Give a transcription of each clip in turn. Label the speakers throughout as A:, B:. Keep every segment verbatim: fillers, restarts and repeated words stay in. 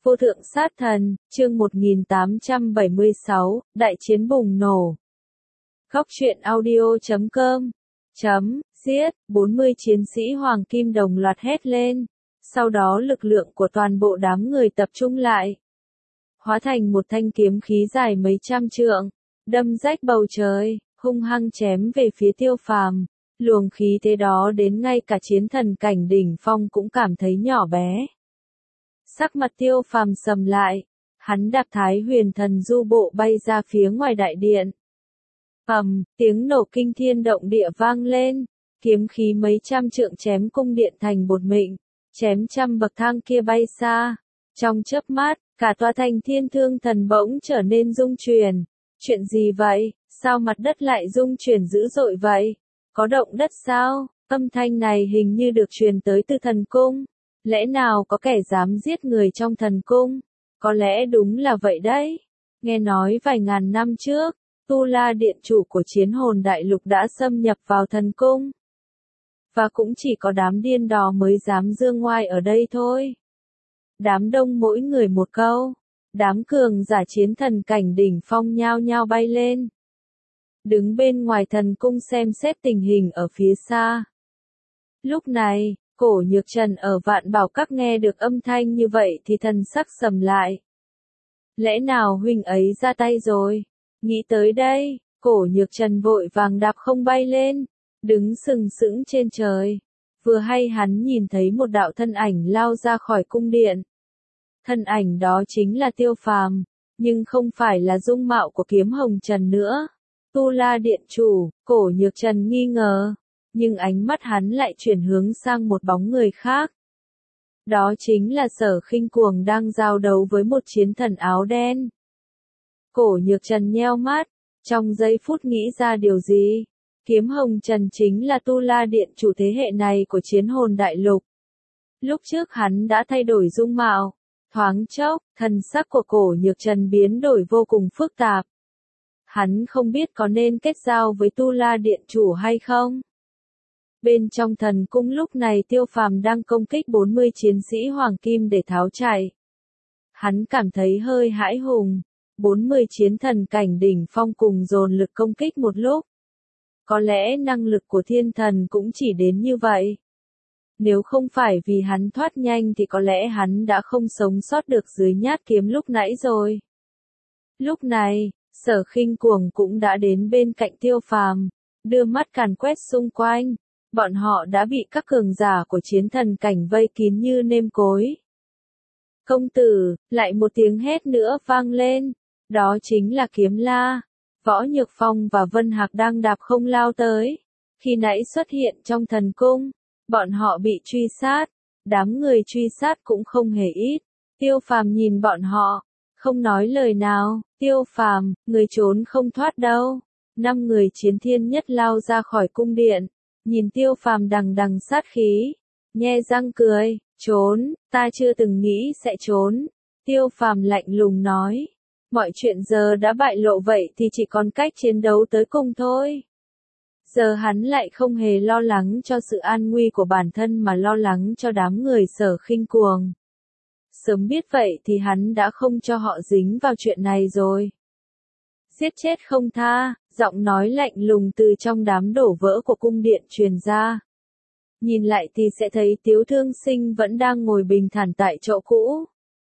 A: Vô thượng sát thần, chương một nghìn tám trăm bảy mươi sáu, đại chiến bùng nổ. Góc truyện audio chấm com chấm, giết, bốn mươi chiến sĩ Hoàng Kim đồng loạt hét lên. Sau đó lực lượng của toàn bộ đám người tập trung lại. Hóa thành một thanh kiếm khí dài mấy trăm trượng, đâm rách bầu trời, hung hăng chém về phía Tiêu Phàm. Luồng khí thế đó đến ngay cả chiến thần cảnh đỉnh phong cũng cảm thấy nhỏ bé. Sắc mặt Tiêu Phàm sầm lại, hắn đạp Thái Huyền Thần Du bộ bay ra phía ngoài đại điện. Ầm, tiếng nổ kinh thiên động địa vang lên, kiếm khí mấy trăm trượng chém cung điện thành bột mịn, chém trăm bậc thang kia bay xa. Trong chớp mắt, cả tòa thành Thiên Thương Thần bỗng trở nên rung chuyển. Chuyện gì vậy? Sao mặt đất lại rung chuyển dữ dội vậy? Có động đất sao? Âm thanh này hình như được truyền tới từ thần cung. Lẽ nào có kẻ dám giết người trong thần cung? Có lẽ đúng là vậy đấy. Nghe nói vài ngàn năm trước, Tu La Điện chủ của Chiến Hồn Đại Lục đã xâm nhập vào thần cung. Và cũng chỉ có đám điên đò mới dám dương ngoai ở đây thôi. Đám đông mỗi người một câu. Đám cường giả chiến thần cảnh đỉnh phong nhao nhao bay lên. Đứng bên ngoài thần cung xem xét tình hình ở phía xa. Lúc này, Cổ Nhược Trần ở Vạn Bảo Các nghe được âm thanh như vậy thì thần sắc sầm lại. Lẽ nào huynh ấy ra tay rồi? Nghĩ tới đây, Cổ Nhược Trần vội vàng đạp không bay lên, đứng sừng sững trên trời. Vừa hay hắn nhìn thấy một đạo thân ảnh lao ra khỏi cung điện. Thân ảnh đó chính là Tiêu Phàm, nhưng không phải là dung mạo của Kiếm Hồng Trần nữa. Tu La Điện chủ, Cổ Nhược Trần nghi ngờ, nhưng ánh mắt hắn lại chuyển hướng sang một bóng người khác. Đó chính là Sở Khinh Cuồng đang giao đấu với một chiến thần áo đen. Cổ Nhược Trần nheo mắt, trong giây phút nghĩ ra điều gì. Kiếm Hồng Trần chính là Tu La Điện chủ thế hệ này của Chiến Hồn Đại Lục. Lúc trước hắn đã thay đổi dung mạo, thoáng chốc, thần sắc của Cổ Nhược Trần biến đổi vô cùng phức tạp. Hắn không biết có nên kết giao với Tu La Điện chủ hay không. Bên trong thần cung lúc này Tiêu Phàm đang công kích bốn mươi chiến sĩ Hoàng Kim để tháo chạy. Hắn cảm thấy hơi hãi hùng. bốn mươi chiến thần cảnh đỉnh phong cùng dồn lực công kích một lúc. Có lẽ năng lực của thiên thần cũng chỉ đến như vậy. Nếu không phải vì hắn thoát nhanh thì có lẽ hắn đã không sống sót được dưới nhát kiếm lúc nãy rồi. Lúc này, Sở Khinh Cuồng cũng đã đến bên cạnh Tiêu Phàm, đưa mắt càn quét xung quanh. Bọn họ đã bị các cường giả của chiến thần cảnh vây kín như nêm cối. Công tử, lại một tiếng hét nữa vang lên. Đó chính là Kiếm La. Võ Nhược Phong và Vân Hạc đang đạp không lao tới. Khi nãy xuất hiện trong thần cung, bọn họ bị truy sát. Đám người truy sát cũng không hề ít. Tiêu Phàm nhìn bọn họ, không nói lời nào. Tiêu Phàm, người trốn không thoát đâu. Năm người chiến thiên nhất lao ra khỏi cung điện. Nhìn Tiêu Phàm đằng đằng sát khí, nhe răng cười, trốn, ta chưa từng nghĩ sẽ trốn. Tiêu Phàm lạnh lùng nói, mọi chuyện giờ đã bại lộ vậy thì chỉ còn cách chiến đấu tới cùng thôi. Giờ hắn lại không hề lo lắng cho sự an nguy của bản thân mà lo lắng cho đám người Sở Khinh Cuồng. Sớm biết vậy thì hắn đã không cho họ dính vào chuyện này rồi. Giết chết không tha. Giọng nói lạnh lùng từ trong đám đổ vỡ của cung điện truyền ra. Nhìn lại thì sẽ thấy Tiếu Thương Sinh vẫn đang ngồi bình thản tại chỗ cũ.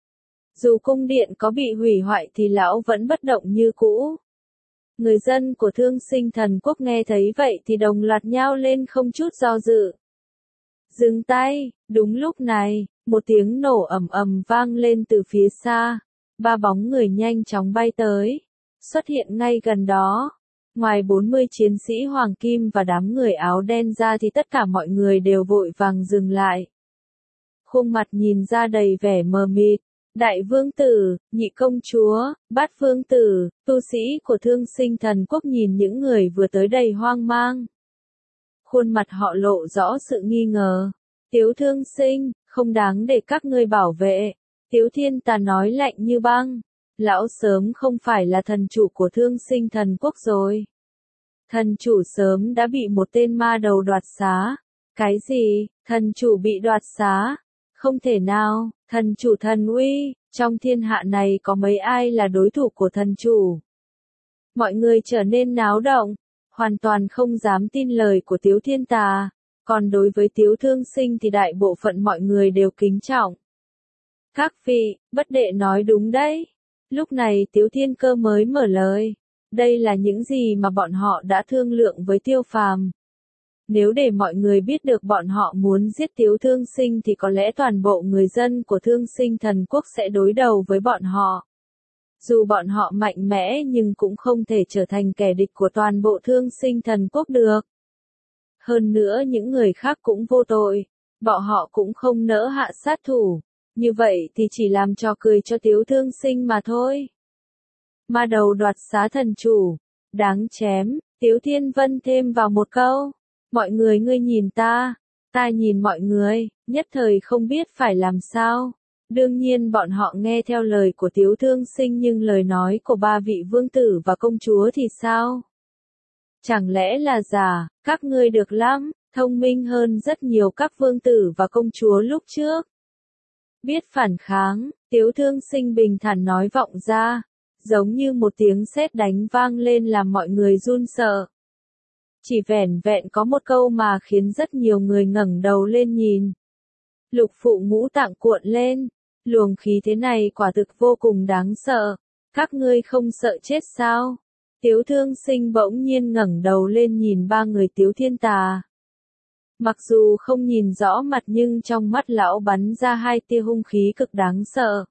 A: Dù cung điện có bị hủy hoại thì lão vẫn bất động như cũ. Người dân của Thương Sinh Thần Quốc nghe thấy vậy thì đồng loạt nhao lên không chút do dự. Dừng tay, đúng lúc này, một tiếng nổ ầm ầm vang lên từ phía xa. Ba bóng người nhanh chóng bay tới, xuất hiện ngay gần đó. Ngoài bốn mươi chiến sĩ Hoàng Kim và đám người áo đen ra thì tất cả mọi người đều vội vàng dừng lại. Khuôn mặt nhìn ra đầy vẻ mờ mịt. Đại vương tử, nhị công chúa, bát vương tử, tu sĩ của Thương Sinh Thần Quốc nhìn những người vừa tới đầy hoang mang. Khuôn mặt họ lộ rõ sự nghi ngờ. Tiếu Thương Sinh, không đáng để các ngươi bảo vệ. Tiếu Thiên Tà nói lạnh như băng. Lão sớm không phải là thần chủ của Thương Sinh Thần Quốc rồi. Thần chủ sớm đã bị một tên ma đầu đoạt xá. Cái gì? Thần chủ bị đoạt xá? Không thể nào, thần chủ thần uy, Trong thiên hạ này có mấy ai là đối thủ của thần chủ? Mọi người trở nên náo động, hoàn toàn không dám tin lời của Tiếu Thiên Tà, còn đối với Tiếu Thương Sinh thì đại bộ phận mọi người đều kính trọng. Các vị, bất đệ nói đúng đấy. Lúc này Tiếu Thiên Cơ mới mở lời. Đây là những gì mà bọn họ đã thương lượng với Tiêu Phàm. Nếu để mọi người biết được bọn họ muốn giết Tiếu Thương Sinh thì có lẽ toàn bộ người dân của Thương Sinh Thần Quốc sẽ đối đầu với bọn họ. Dù bọn họ mạnh mẽ nhưng cũng không thể trở thành kẻ địch của toàn bộ Thương Sinh Thần Quốc được. Hơn nữa những người khác cũng vô tội, bọn họ cũng không nỡ hạ sát thủ, như vậy thì chỉ làm trò cười cho Tiếu Thương Sinh mà thôi. Ma đầu đoạt xá thần chủ, đáng chém, Tiếu Thiên Vân thêm vào một câu. Mọi người ngươi nhìn ta, ta nhìn mọi người, nhất thời không biết phải làm sao. Đương nhiên bọn họ nghe theo lời của Tiếu Thương Sinh nhưng lời nói của ba vị vương tử và công chúa thì sao? Chẳng lẽ là giả, các ngươi được lắm, thông minh hơn rất nhiều các vương tử và công chúa lúc trước. Biết phản kháng, Tiếu Thương Sinh bình thản nói vọng ra, giống như một tiếng sét đánh vang lên làm mọi người run sợ. Chỉ vẻn vẹn có một câu mà khiến rất nhiều người ngẩng đầu lên nhìn. Lục phụ ngũ tạng cuộn lên, luồng khí thế này quả thực vô cùng đáng sợ. Các ngươi không sợ chết sao? Tiếu Thương Sinh bỗng nhiên ngẩng đầu lên nhìn ba người Tiếu Thiên Tà. Mặc dù không nhìn rõ mặt nhưng trong mắt lão bắn ra hai tia hung khí cực đáng sợ.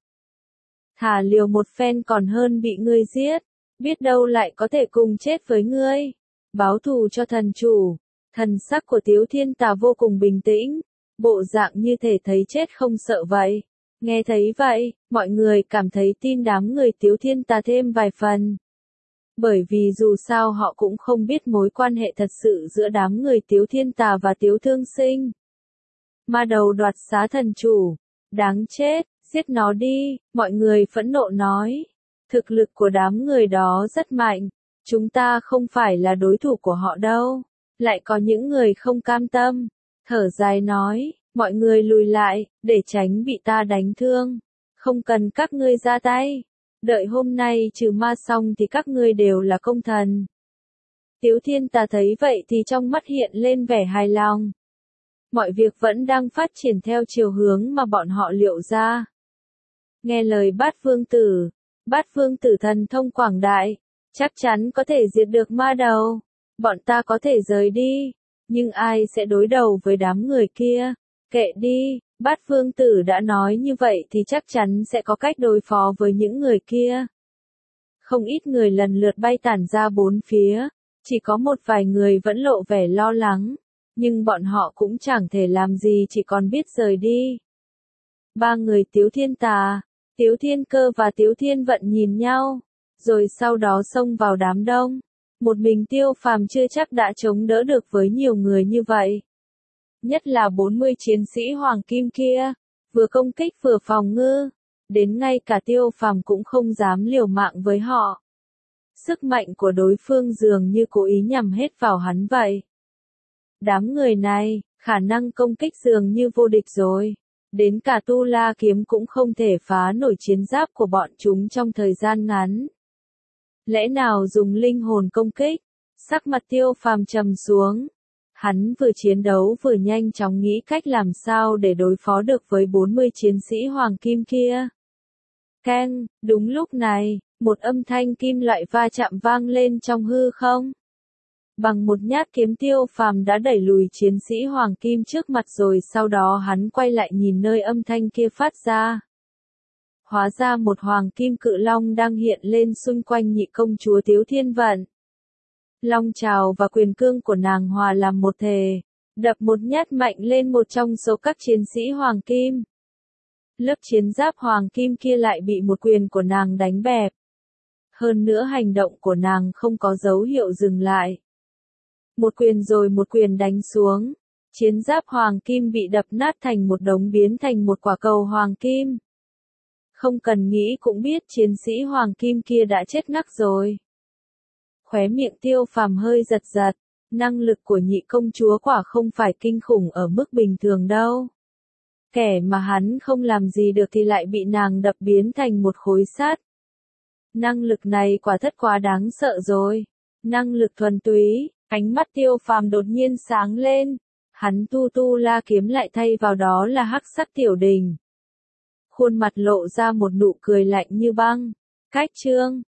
A: Thả liều một phen còn hơn bị ngươi giết, biết đâu lại có thể cùng chết với ngươi. Báo thù cho thần chủ. Thần sắc của Tiếu Thiên Tà vô cùng bình tĩnh, bộ dạng như thể thấy chết không sợ vậy. Nghe thấy vậy, mọi người cảm thấy tin đám người Tiếu Thiên Tà thêm vài phần. Bởi vì dù sao họ cũng không biết mối quan hệ thật sự giữa đám người Tiếu Thiên Tà và Tiếu Thương Sinh. Ma đầu đoạt xá thần chủ, đáng chết, giết nó đi, mọi người phẫn nộ nói. Thực lực của đám người đó rất mạnh, chúng ta không phải là đối thủ của họ đâu. Lại có những người không cam tâm, thở dài nói, mọi người lùi lại, để tránh bị ta đánh thương. Không cần các ngươi ra tay. Đợi hôm nay trừ ma xong thì các ngươi đều là công thần. Tiếu Thiên Tà thấy vậy thì trong mắt hiện lên vẻ hài lòng. Mọi việc vẫn đang phát triển theo chiều hướng mà bọn họ liệu ra. Nghe lời Bát Vương Tử, Bát Vương Tử thần thông quảng đại, chắc chắn có thể diệt được ma đầu. Bọn ta có thể rời đi, nhưng ai sẽ đối đầu với đám người kia? Kệ đi, Bát Vương Tử đã nói như vậy thì chắc chắn sẽ có cách đối phó với những người kia. Không ít người lần lượt bay tản ra bốn phía, chỉ có một vài người vẫn lộ vẻ lo lắng, nhưng bọn họ cũng chẳng thể làm gì chỉ còn biết rời đi. Ba người Tiếu Thiên Tà, Tiếu Thiên Cơ và Tiếu Thiên Vận nhìn nhau, rồi sau đó xông vào đám đông. Một mình Tiêu Phàm chưa chắc đã chống đỡ được với nhiều người như vậy. Nhất là bốn mươi chiến sĩ hoàng kim kia, vừa công kích vừa phòng ngự, đến ngay cả Tiêu Phàm cũng không dám liều mạng với họ. Sức mạnh của đối phương dường như cố ý nhằm hết vào hắn vậy. Đám người này, khả năng công kích dường như vô địch rồi, đến cả Tu La kiếm cũng không thể phá nổi chiến giáp của bọn chúng trong thời gian ngắn. Lẽ nào dùng linh hồn công kích? Sắc mặt Tiêu Phàm trầm xuống. Hắn vừa chiến đấu vừa nhanh chóng nghĩ cách làm sao để đối phó được với bốn mươi chiến sĩ hoàng kim kia. Keng, đúng lúc này, một âm thanh kim loại va chạm vang lên trong hư không. Bằng một nhát kiếm Tiêu Phàm đã đẩy lùi chiến sĩ hoàng kim trước mặt rồi sau đó hắn quay lại nhìn nơi âm thanh kia phát ra. Hóa ra một hoàng kim cự long đang hiện lên xung quanh nhị công chúa Tiếu Thiên Vận. Long trào và quyền cương của nàng hòa làm một thể, đập một nhát mạnh lên một trong số các chiến sĩ hoàng kim. Lớp chiến giáp hoàng kim kia lại bị một quyền của nàng đánh bẹp. Hơn nữa hành động của nàng không có dấu hiệu dừng lại. Một quyền rồi một quyền đánh xuống, chiến giáp hoàng kim bị đập nát thành một đống biến thành một quả cầu hoàng kim. Không cần nghĩ cũng biết chiến sĩ hoàng kim kia đã chết ngắc rồi. Khóe miệng Tiêu Phàm hơi giật giật, năng lực của nhị công chúa quả không phải kinh khủng ở mức bình thường đâu. Kẻ mà hắn không làm gì được thì lại bị nàng đập biến thành một khối sắt. Năng lực này quả thật quá đáng sợ rồi. Năng lực thuần túy, ánh mắt Tiêu Phàm đột nhiên sáng lên. Hắn tu tu la kiếm lại thay vào đó là hắc sắc tiểu đình. Khuôn mặt lộ ra một nụ cười lạnh như băng. Cách chương